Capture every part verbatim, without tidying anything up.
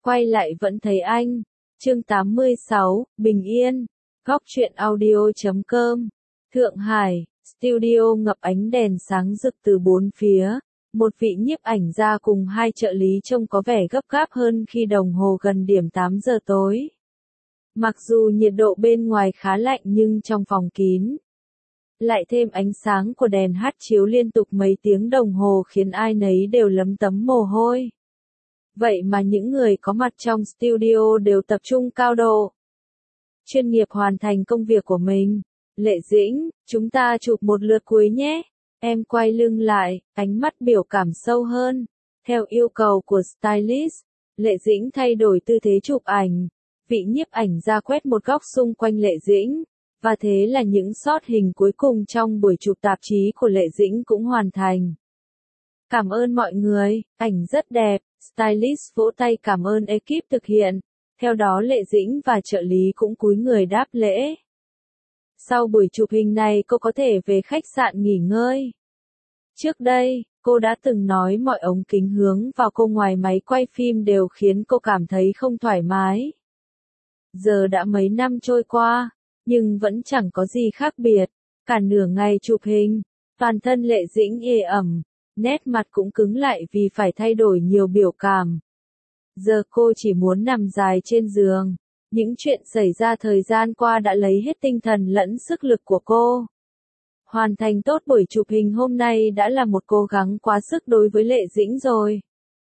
Quay lại vẫn thấy anh. Chương tám mươi sáu, Bình Yên. Góc truyện audio chấm com. Thượng Hải, studio ngập ánh đèn sáng rực từ bốn phía. Một vị nhiếp ảnh gia cùng hai trợ lý trông có vẻ gấp gáp hơn khi đồng hồ gần điểm tám giờ tối. Mặc dù nhiệt độ bên ngoài khá lạnh nhưng trong phòng kín, lại thêm ánh sáng của đèn hát chiếu liên tục mấy tiếng đồng hồ khiến ai nấy đều lấm tấm mồ hôi. Vậy mà những người có mặt trong studio đều tập trung cao độ, chuyên nghiệp hoàn thành công việc của mình. Lệ Dĩnh, chúng ta chụp một lượt cuối nhé. Em quay lưng lại, ánh mắt biểu cảm sâu hơn. Theo yêu cầu của stylist, Lệ Dĩnh thay đổi tư thế chụp ảnh. Vị nhiếp ảnh ra quét một góc xung quanh Lệ Dĩnh, và thế là những shot hình cuối cùng trong buổi chụp tạp chí của Lệ Dĩnh cũng hoàn thành. Cảm ơn mọi người, ảnh rất đẹp. Stylist vỗ tay cảm ơn ekip thực hiện. Theo đó Lệ Dĩnh và trợ lý cũng cúi người đáp lễ. Sau buổi chụp hình này cô có thể về khách sạn nghỉ ngơi. Trước đây, cô đã từng nói mọi ống kính hướng vào cô ngoài máy quay phim đều khiến cô cảm thấy không thoải mái. Giờ đã mấy năm trôi qua, nhưng vẫn chẳng có gì khác biệt. Cả nửa ngày chụp hình, toàn thân Lệ Dĩnh ê ẩm, nét mặt cũng cứng lại vì phải thay đổi nhiều biểu cảm. Giờ cô chỉ muốn nằm dài trên giường. Những chuyện xảy ra thời gian qua đã lấy hết tinh thần lẫn sức lực của cô. Hoàn thành tốt buổi chụp hình hôm nay đã là một cố gắng quá sức đối với Lệ Dĩnh rồi.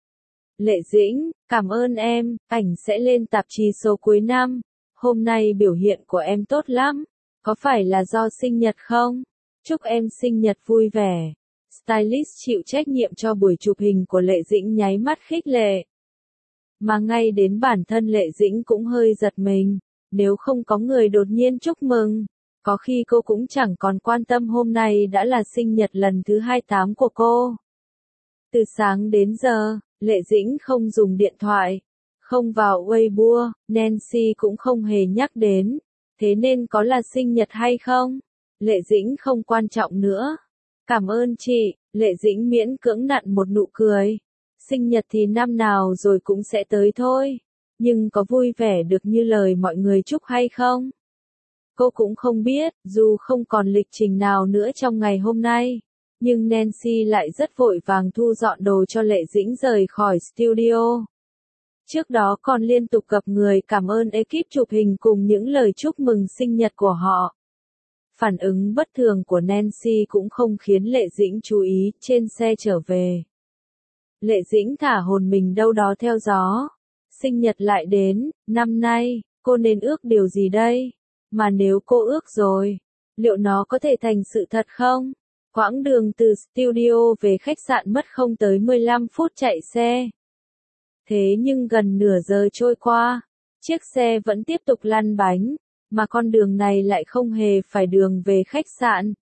Lệ Dĩnh, cảm ơn em, ảnh sẽ lên tạp chí số cuối năm. Hôm nay biểu hiện của em tốt lắm. Có phải là do sinh nhật không? Chúc em sinh nhật vui vẻ. Stylist chịu trách nhiệm cho buổi chụp hình của Lệ Dĩnh nháy mắt khích lệ. Mà ngay đến bản thân Lệ Dĩnh cũng hơi giật mình. Nếu không có người đột nhiên chúc mừng, có khi cô cũng chẳng còn quan tâm hôm nay đã là sinh nhật lần thứ hai mươi tám của cô. Từ sáng đến giờ, Lệ Dĩnh không dùng điện thoại, không vào Weibo, Nancy cũng không hề nhắc đến. Thế nên có là sinh nhật hay không? Lệ Dĩnh không quan trọng nữa. Cảm ơn chị, Lệ Dĩnh miễn cưỡng nặn một nụ cười. Sinh nhật thì năm nào rồi cũng sẽ tới thôi. Nhưng có vui vẻ được như lời mọi người chúc hay không? Cô cũng không biết, dù không còn lịch trình nào nữa trong ngày hôm nay. Nhưng Nancy lại rất vội vàng thu dọn đồ cho Lệ Dĩnh rời khỏi studio. Trước đó còn liên tục gặp người cảm ơn ekip chụp hình cùng những lời chúc mừng sinh nhật của họ. Phản ứng bất thường của Nancy cũng không khiến Lệ Dĩnh chú ý. Trên xe trở về, Lệ Dĩnh thả hồn mình đâu đó theo gió. Sinh nhật lại đến, năm nay, cô nên ước điều gì đây? Mà nếu cô ước rồi, liệu nó có thể thành sự thật không? Quãng đường từ studio về khách sạn mất không tới mười lăm phút chạy xe. Thế nhưng gần nửa giờ trôi qua, chiếc xe vẫn tiếp tục lăn bánh, mà con đường này lại không hề phải đường về khách sạn.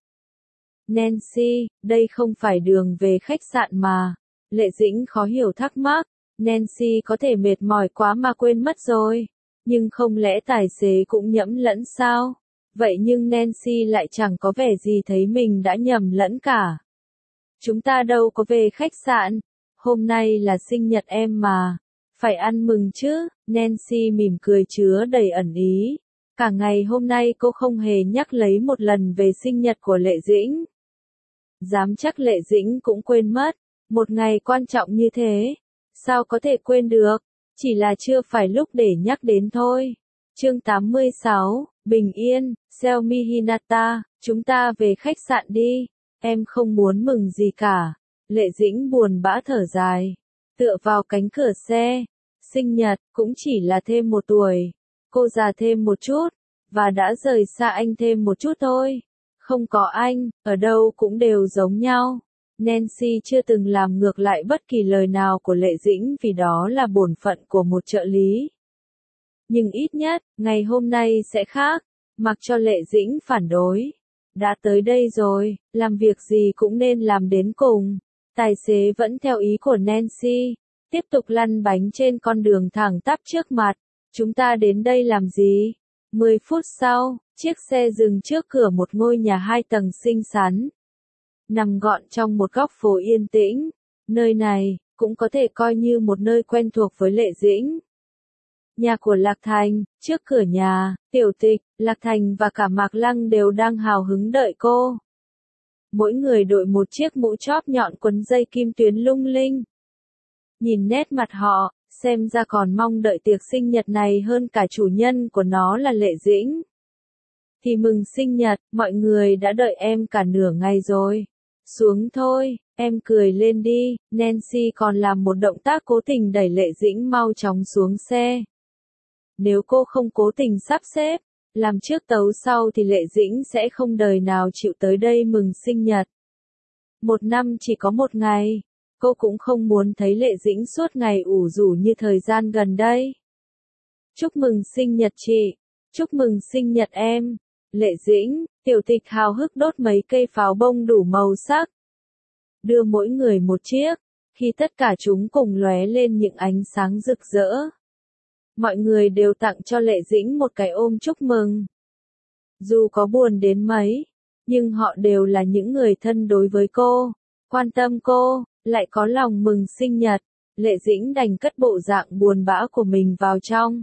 Nancy, đây không phải đường về khách sạn mà. Lệ Dĩnh khó hiểu thắc mắc. Nancy có thể mệt mỏi quá mà quên mất rồi. Nhưng không lẽ tài xế cũng nhẫm lẫn sao? Vậy nhưng Nancy lại chẳng có vẻ gì thấy mình đã nhầm lẫn cả. Chúng ta đâu có về khách sạn. Hôm nay là sinh nhật em mà. Phải ăn mừng chứ. Nancy mỉm cười chứa đầy ẩn ý. Cả ngày hôm nay cô không hề nhắc lấy một lần về sinh nhật của Lệ Dĩnh. Dám chắc Lệ Dĩnh cũng quên mất. Một ngày quan trọng như thế. Sao có thể quên được? Chỉ là chưa phải lúc để nhắc đến thôi. Chương tám mươi sáu, Bình Yên. Xiaomi Hinata, chúng ta về khách sạn đi. Em không muốn mừng gì cả. Lệ Dĩnh buồn bã thở dài. Tựa vào cánh cửa xe. Sinh nhật, cũng chỉ là thêm một tuổi. Cô già thêm một chút. Và đã rời xa anh thêm một chút thôi. Không có anh, ở đâu cũng đều giống nhau. Nancy chưa từng làm ngược lại bất kỳ lời nào của Lệ Dĩnh vì đó là bổn phận của một trợ lý. Nhưng ít nhất, ngày hôm nay sẽ khác. Mặc cho Lệ Dĩnh phản đối. Đã tới đây rồi, làm việc gì cũng nên làm đến cùng. Tài xế vẫn theo ý của Nancy. Tiếp tục lăn bánh trên con đường thẳng tắp trước mặt. Chúng ta đến đây làm gì? mười phút sau, chiếc xe dừng trước cửa một ngôi nhà hai tầng xinh xắn. Nằm gọn trong một góc phố yên tĩnh. Nơi này, cũng có thể coi như một nơi quen thuộc với Lệ Dĩnh. Nhà của Lạc Thành, trước cửa nhà, Tiểu Tịch, Lạc Thành và cả Mạc Lăng đều đang hào hứng đợi cô. Mỗi người đội một chiếc mũ chóp nhọn quấn dây kim tuyến lung linh. Nhìn nét mặt họ, xem ra còn mong đợi tiệc sinh nhật này hơn cả chủ nhân của nó là Lệ Dĩnh. Thì mừng sinh nhật, mọi người đã đợi em cả nửa ngày rồi. Xuống thôi, em cười lên đi. Nancy còn làm một động tác cố tình đẩy Lệ Dĩnh mau chóng xuống xe. Nếu cô không cố tình sắp xếp, làm trước tấu sau thì Lệ Dĩnh sẽ không đời nào chịu tới đây mừng sinh nhật. Một năm chỉ có một ngày, cô cũng không muốn thấy Lệ Dĩnh suốt ngày ủ rũ như thời gian gần đây. Chúc mừng sinh nhật chị, chúc mừng sinh nhật em. Lệ Dĩnh, Tiểu Tịch hào hức đốt mấy cây pháo bông đủ màu sắc. Đưa mỗi người một chiếc, khi tất cả chúng cùng lóe lên những ánh sáng rực rỡ. Mọi người đều tặng cho Lệ Dĩnh một cái ôm chúc mừng. Dù có buồn đến mấy, nhưng họ đều là những người thân đối với cô, quan tâm cô, lại có lòng mừng sinh nhật. Lệ Dĩnh đành cất bộ dạng buồn bã của mình vào trong.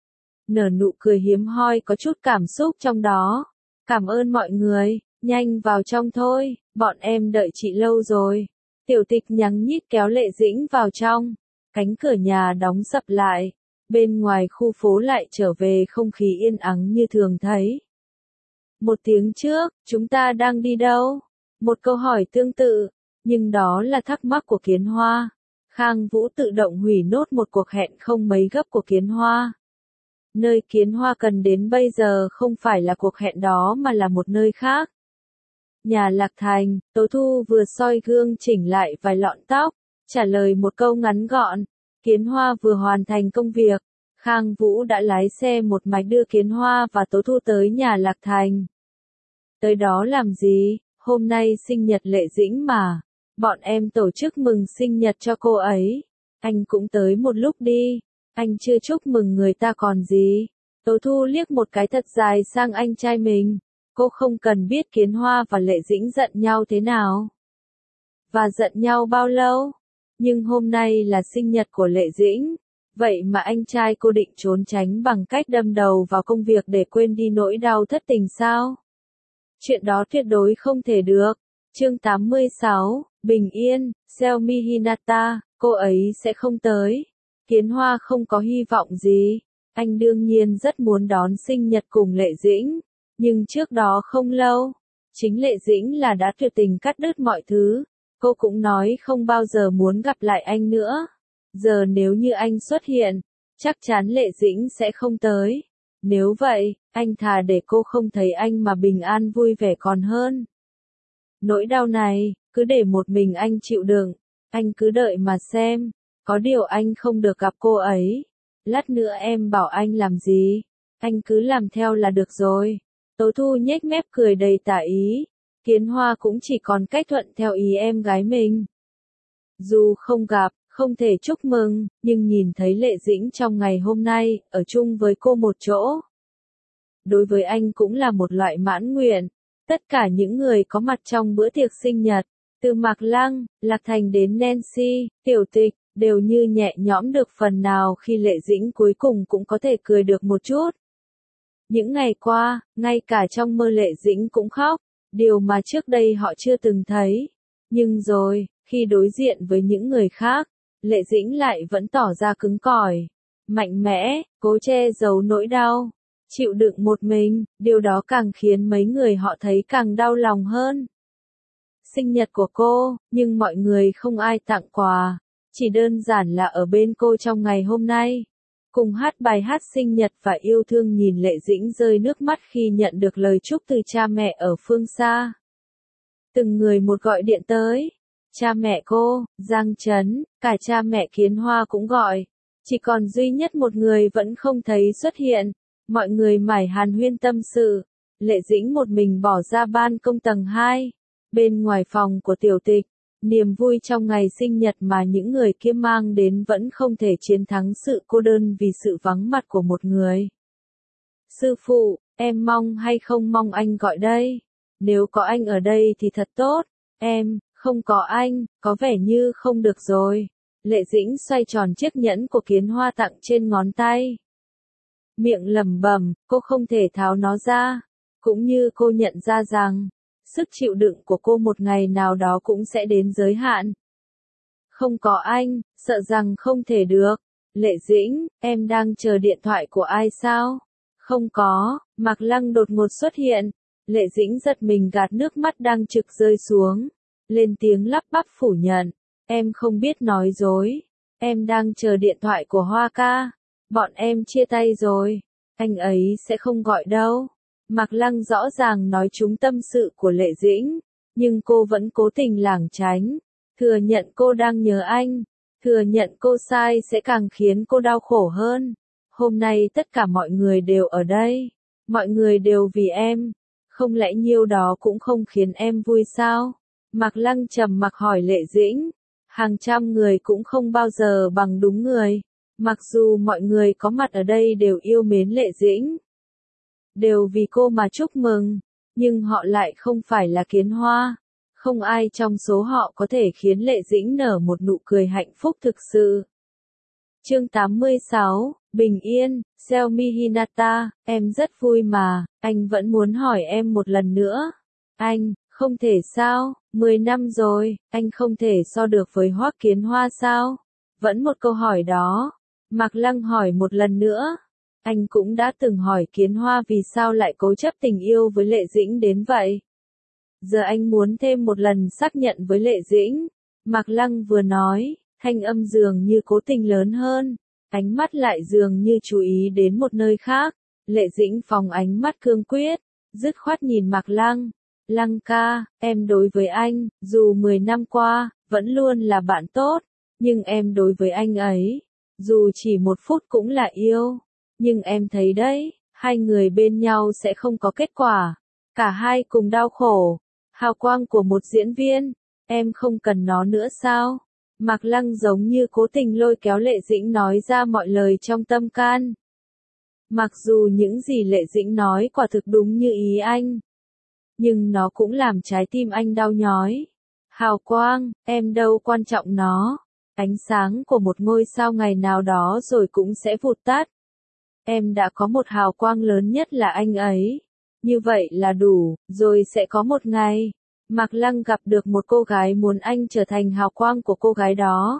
Nở nụ cười hiếm hoi có chút cảm xúc trong đó. Cảm ơn mọi người, nhanh vào trong thôi, bọn em đợi chị lâu rồi. Tiểu Tịch nhắn nhít kéo Lệ Dĩnh vào trong. Cánh cửa nhà đóng sập lại. Bên ngoài khu phố lại trở về không khí yên ắng như thường thấy. Một tiếng trước, chúng ta đang đi đâu? Một câu hỏi tương tự, nhưng đó là thắc mắc của Kiến Hoa. Khang Vũ tự động hủy nốt một cuộc hẹn không mấy gấp của Kiến Hoa. Nơi Kiến Hoa cần đến bây giờ không phải là cuộc hẹn đó mà là một nơi khác. Nhà Lạc Thành, Tố Thu vừa soi gương chỉnh lại vài lọn tóc, trả lời một câu ngắn gọn. Kiến Hoa vừa hoàn thành công việc, Khang Vũ đã lái xe một mạch đưa Kiến Hoa và Tố Thu tới nhà Lạc Thành. Tới đó làm gì? Hôm nay sinh nhật Lệ Dĩnh mà. Bọn em tổ chức mừng sinh nhật cho cô ấy. Anh cũng tới một lúc đi. Anh chưa chúc mừng người ta còn gì. Tố Thu liếc một cái thật dài sang anh trai mình. Cô không cần biết Kiến Hoa và Lệ Dĩnh giận nhau thế nào. Và giận nhau bao lâu. Nhưng hôm nay là sinh nhật của Lệ Dĩnh. Vậy mà anh trai cô định trốn tránh bằng cách đâm đầu vào công việc để quên đi nỗi đau thất tình sao? Chuyện đó tuyệt đối không thể được. Chương tám mươi sáu, Bình Yên, Xiaomi Hinata, cô ấy sẽ không tới. Kiến Hoa không có hy vọng gì. Anh đương nhiên rất muốn đón sinh nhật cùng Lệ Dĩnh. Nhưng trước đó không lâu, chính Lệ Dĩnh là đã tuyệt tình cắt đứt mọi thứ. Cô cũng nói không bao giờ muốn gặp lại anh nữa. Giờ nếu như anh xuất hiện, chắc chắn Lệ Dĩnh sẽ không tới. Nếu vậy, anh thà để cô không thấy anh mà bình an vui vẻ còn hơn. Nỗi đau này, cứ để một mình anh chịu đựng. Anh cứ đợi mà xem. Có điều anh không được gặp cô ấy. Lát nữa em bảo anh làm gì, anh cứ làm theo là được rồi. Tố Thu nhếch mép cười đầy tà ý. Kiến Hoa cũng chỉ còn cách thuận theo ý em gái mình. Dù không gặp, không thể chúc mừng, nhưng nhìn thấy Lệ Dĩnh trong ngày hôm nay, ở chung với cô một chỗ. Đối với anh cũng là một loại mãn nguyện. Tất cả những người có mặt trong bữa tiệc sinh nhật, từ Mạc Lăng, Lạc Thành đến Nancy, Tiểu Tịch, đều như nhẹ nhõm được phần nào khi Lệ Dĩnh cuối cùng cũng có thể cười được một chút. Những ngày qua, ngay cả trong mơ Lệ Dĩnh cũng khóc, điều mà trước đây họ chưa từng thấy. Nhưng rồi, khi đối diện với những người khác, Lệ Dĩnh lại vẫn tỏ ra cứng cỏi, mạnh mẽ, cố che giấu nỗi đau, chịu đựng một mình, điều đó càng khiến mấy người họ thấy càng đau lòng hơn. Sinh nhật của cô, nhưng mọi người không ai tặng quà, chỉ đơn giản là ở bên cô trong ngày hôm nay. Cùng hát bài hát sinh nhật và yêu thương nhìn Lệ Dĩnh rơi nước mắt khi nhận được lời chúc từ cha mẹ ở phương xa. Từng người một gọi điện tới. Cha mẹ cô, Giang Trấn, cả cha mẹ Kiến Hoa cũng gọi. Chỉ còn duy nhất một người vẫn không thấy xuất hiện. Mọi người mải hàn huyên tâm sự. Lệ Dĩnh một mình bỏ ra ban công tầng hai. Bên ngoài phòng của Tiểu Tịch. Niềm vui trong ngày sinh nhật mà những người kia mang đến vẫn không thể chiến thắng sự cô đơn vì sự vắng mặt của một người. Sư phụ, em mong hay không mong anh gọi đây? Nếu có anh ở đây thì thật tốt. Em, không có anh, có vẻ như không được rồi. Lệ Dĩnh xoay tròn chiếc nhẫn của Kiến Hoa tặng trên ngón tay. miệng lẩm bẩm, cô không thể tháo nó ra. Cũng như cô nhận ra rằng, sức chịu đựng của cô một ngày nào đó cũng sẽ đến giới hạn. Không có anh, sợ rằng không thể được. Lệ Dĩnh, em đang chờ điện thoại của ai sao? Không có, Mạc Lăng đột ngột xuất hiện. Lệ Dĩnh giật mình gạt nước mắt đang trực rơi xuống. Lên tiếng lắp bắp phủ nhận. Em không biết nói dối. Em đang chờ điện thoại của Hoa ca. Bọn em chia tay rồi. Anh ấy sẽ không gọi đâu. Mạc Lăng rõ ràng nói trúng tâm sự của Lệ Dĩnh. Nhưng cô vẫn cố tình lảng tránh. Thừa nhận cô đang nhớ anh. Thừa nhận cô sai sẽ càng khiến cô đau khổ hơn. Hôm nay tất cả mọi người đều ở đây. Mọi người đều vì em. Không lẽ nhiêu đó cũng không khiến em vui sao? Mạc Lăng trầm mặc hỏi Lệ Dĩnh. Hàng trăm người cũng không bao giờ bằng đúng người. Mặc dù mọi người có mặt ở đây đều yêu mến Lệ Dĩnh. Đều vì cô mà chúc mừng. Nhưng họ lại không phải là Kiến Hoa. Không ai trong số họ có thể khiến Lệ Dĩnh nở một nụ cười hạnh phúc thực sự. Chương tám mươi sáu, Bình Yên, Xiaomi Hinata, em rất vui mà, anh vẫn muốn hỏi em một lần nữa. Anh, không thể sao, mười năm rồi, anh không thể so được với Hoắc Kiến Hoa sao? Vẫn một câu hỏi đó. Mạc Lăng hỏi một lần nữa. Anh cũng đã từng hỏi Kiến Hoa vì sao lại cố chấp tình yêu với Lệ Dĩnh đến vậy. Giờ anh muốn thêm một lần xác nhận với Lệ Dĩnh. Mạc Lăng vừa nói, thanh âm dường như cố tình lớn hơn, ánh mắt lại dường như chú ý đến một nơi khác. Lệ Dĩnh phóng ánh mắt cương quyết, dứt khoát nhìn Mạc Lăng. Lăng ca, em đối với anh, dù mười năm qua, vẫn luôn là bạn tốt, nhưng em đối với anh ấy, dù chỉ một phút cũng là yêu. Nhưng em thấy đấy, hai người bên nhau sẽ không có kết quả. Cả hai cùng đau khổ. Hào quang của một diễn viên, em không cần nó nữa sao? Mạc Lăng giống như cố tình lôi kéo Lệ Dĩnh nói ra mọi lời trong tâm can. Mặc dù những gì Lệ Dĩnh nói quả thực đúng như ý anh, nhưng nó cũng làm trái tim anh đau nhói. Hào quang, em đâu quan trọng nó. Ánh sáng của một ngôi sao ngày nào đó rồi cũng sẽ vụt tắt. Em đã có một hào quang lớn nhất là anh ấy. Như vậy là đủ, rồi sẽ có một ngày, Mạc Lăng gặp được một cô gái muốn anh trở thành hào quang của cô gái đó.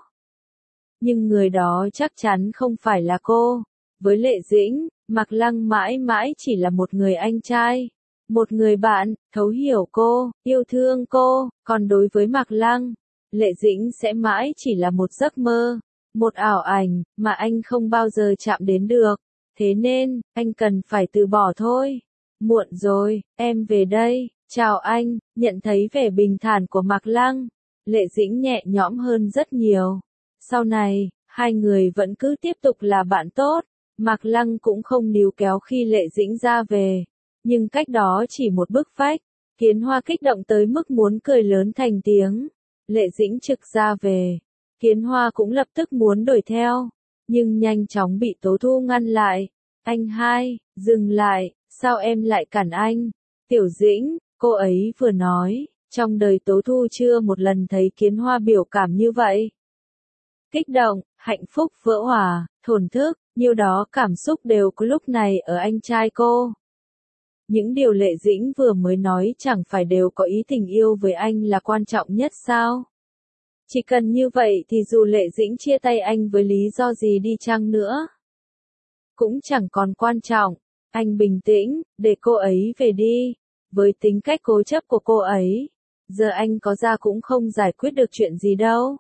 Nhưng người đó chắc chắn không phải là cô. Với Lệ Dĩnh, Mạc Lăng mãi mãi chỉ là một người anh trai, một người bạn, thấu hiểu cô, yêu thương cô, còn đối với Mạc Lăng, Lệ Dĩnh sẽ mãi chỉ là một giấc mơ, một ảo ảnh, mà anh không bao giờ chạm đến được. Thế nên, anh cần phải từ bỏ thôi. Muộn rồi, em về đây, chào anh. Nhận thấy vẻ bình thản của Mạc Lăng, Lệ Dĩnh nhẹ nhõm hơn rất nhiều. Sau này, hai người vẫn cứ tiếp tục là bạn tốt. Mạc Lăng cũng không níu kéo khi Lệ Dĩnh ra về. Nhưng cách đó chỉ một bức vách, Kiến Hoa kích động tới mức muốn cười lớn thành tiếng. Lệ Dĩnh trực ra về. Kiến Hoa cũng lập tức muốn đuổi theo, nhưng nhanh chóng bị Tố Thu ngăn lại. Anh hai, dừng lại, sao em lại cản anh? Tiểu Dĩnh, cô ấy vừa nói, trong đời Tố Thu chưa một lần thấy Kiến Hoa biểu cảm như vậy. Kích động, hạnh phúc vỡ hòa, thổn thức, nhiều đó cảm xúc đều có lúc này ở anh trai cô. Những điều Lệ Dĩnh vừa mới nói chẳng phải đều có ý tình yêu với anh là quan trọng nhất sao? Chỉ cần như vậy thì dù Lệ Dĩnh chia tay anh với lý do gì đi chăng nữa, cũng chẳng còn quan trọng. Anh bình tĩnh, để cô ấy về đi. Với tính cách cố chấp của cô ấy, giờ anh có ra cũng không giải quyết được chuyện gì đâu.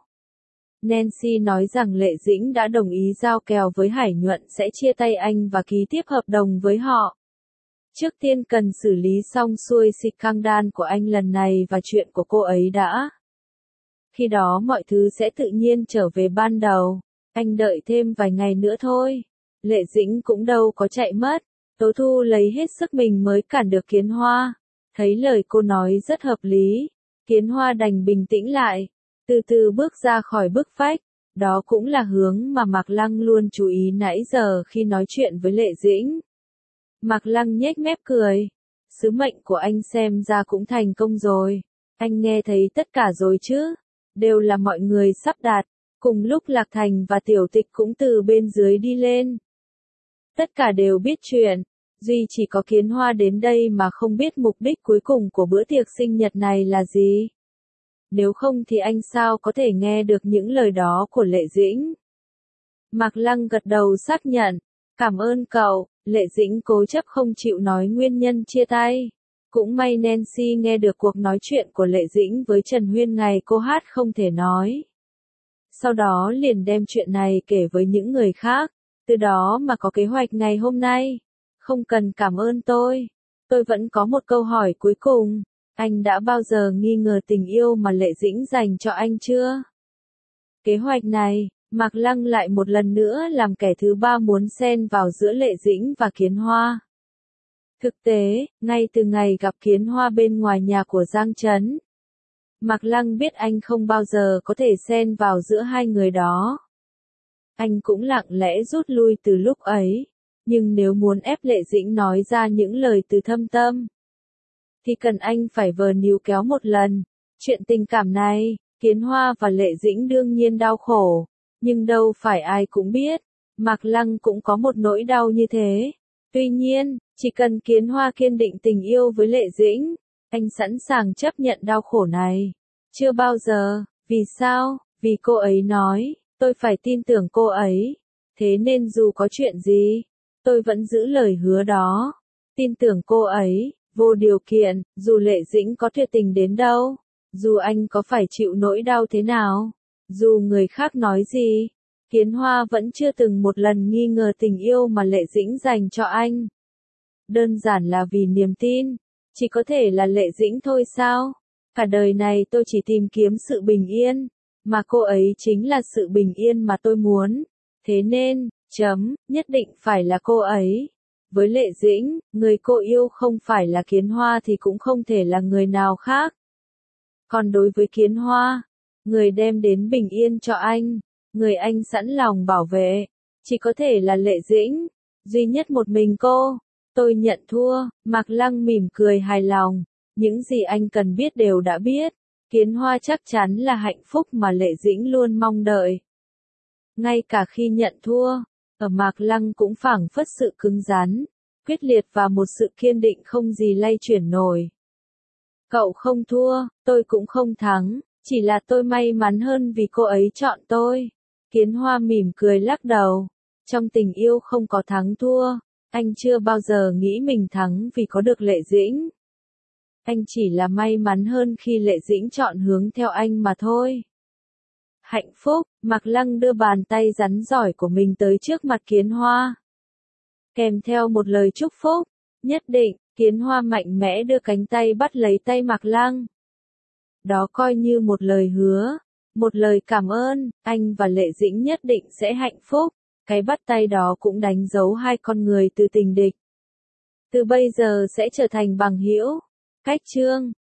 Nancy nói rằng Lệ Dĩnh đã đồng ý giao kèo với Hải Nhuận sẽ chia tay anh và ký tiếp hợp đồng với họ. Trước tiên cần xử lý xong xuôi scandal của anh lần này và chuyện của cô ấy đã. Khi đó mọi thứ sẽ tự nhiên trở về ban đầu. Anh đợi thêm vài ngày nữa thôi. Lệ Dĩnh cũng đâu có chạy mất. Tố Thu lấy hết sức mình mới cản được Kiến Hoa. Thấy lời cô nói rất hợp lý, Kiến Hoa đành bình tĩnh lại, từ từ bước ra khỏi bức vách. Đó cũng là hướng mà Mạc Lăng luôn chú ý nãy giờ khi nói chuyện với Lệ Dĩnh. Mạc Lăng nhếch mép cười. Sứ mệnh của anh xem ra cũng thành công rồi. Anh nghe thấy tất cả rồi chứ? Đều là mọi người sắp đặt. Cùng lúc Lạc Thành và Tiểu Tịch cũng từ bên dưới đi lên. Tất cả đều biết chuyện, duy chỉ có Kiến Hoa đến đây mà không biết mục đích cuối cùng của bữa tiệc sinh nhật này là gì. Nếu không thì anh sao có thể nghe được những lời đó của Lệ Dĩnh. Mạc Lăng gật đầu xác nhận, cảm ơn cậu. Lệ Dĩnh cố chấp không chịu nói nguyên nhân chia tay. Cũng may Nancy nghe được cuộc nói chuyện của Lệ Dĩnh với Trần Huyên ngày cô hát không thể nói. Sau đó liền đem chuyện này kể với những người khác, từ đó mà có kế hoạch ngày hôm nay. Không cần cảm ơn tôi. Tôi vẫn có một câu hỏi cuối cùng. Anh đã bao giờ nghi ngờ tình yêu mà Lệ Dĩnh dành cho anh chưa? Kế hoạch này, Mạc Lăng lại một lần nữa làm kẻ thứ ba muốn xen vào giữa Lệ Dĩnh và Kiến Hoa. Thực tế, ngay từ ngày gặp Kiến Hoa bên ngoài nhà của Giang Trấn, Mạc Lăng biết anh không bao giờ có thể xen vào giữa hai người đó. Anh cũng lặng lẽ rút lui từ lúc ấy, nhưng nếu muốn ép Lệ Dĩnh nói ra những lời từ thâm tâm, thì cần anh phải vờ níu kéo một lần. Chuyện tình cảm này, Kiến Hoa và Lệ Dĩnh đương nhiên đau khổ, nhưng đâu phải ai cũng biết, Mạc Lăng cũng có một nỗi đau như thế. Tuy nhiên, chỉ cần Kiến Hoa kiên định tình yêu với Lệ Dĩnh, anh sẵn sàng chấp nhận đau khổ này. Chưa bao giờ, vì sao? Vì cô ấy nói, tôi phải tin tưởng cô ấy. Thế nên dù có chuyện gì, tôi vẫn giữ lời hứa đó. Tin tưởng cô ấy, vô điều kiện, dù Lệ Dĩnh có tuyệt tình đến đâu, dù anh có phải chịu nỗi đau thế nào, dù người khác nói gì, Kiến Hoa vẫn chưa từng một lần nghi ngờ tình yêu mà Lệ Dĩnh dành cho anh. Đơn giản là vì niềm tin, chỉ có thể là Lệ Dĩnh thôi sao? Cả đời này tôi chỉ tìm kiếm sự bình yên, mà cô ấy chính là sự bình yên mà tôi muốn. Thế nên, chấm, nhất định phải là cô ấy. Với Lệ Dĩnh, người cô yêu không phải là Kiến Hoa thì cũng không thể là người nào khác. Còn đối với Kiến Hoa, người đem đến bình yên cho anh, người anh sẵn lòng bảo vệ, chỉ có thể là Lệ Dĩnh, duy nhất một mình cô. Tôi nhận thua. Mạc Lăng mỉm cười hài lòng, những gì anh cần biết đều đã biết. Kiến Hoa chắc chắn là hạnh phúc mà Lệ Dĩnh luôn mong đợi. Ngay cả khi nhận thua, ở Mạc Lăng cũng phảng phất sự cứng rắn, quyết liệt và một sự kiên định không gì lay chuyển nổi. Cậu không thua, tôi cũng không thắng, chỉ là tôi may mắn hơn vì cô ấy chọn tôi. Kiến Hoa mỉm cười lắc đầu, trong tình yêu không có thắng thua, anh chưa bao giờ nghĩ mình thắng vì có được Lệ Dĩnh. Anh chỉ là may mắn hơn khi Lệ Dĩnh chọn hướng theo anh mà thôi. Hạnh phúc. Mạc Lăng đưa bàn tay rắn giỏi của mình tới trước mặt Kiến Hoa, kèm theo một lời chúc phúc. Nhất định. Kiến Hoa mạnh mẽ đưa cánh tay bắt lấy tay Mạc Lăng. Đó coi như một lời hứa, một lời cảm ơn, anh và Lệ Dĩnh nhất định sẽ hạnh phúc. Cái bắt tay đó cũng đánh dấu hai con người từ tình địch, từ bây giờ sẽ trở thành bằng hữu. Cách chương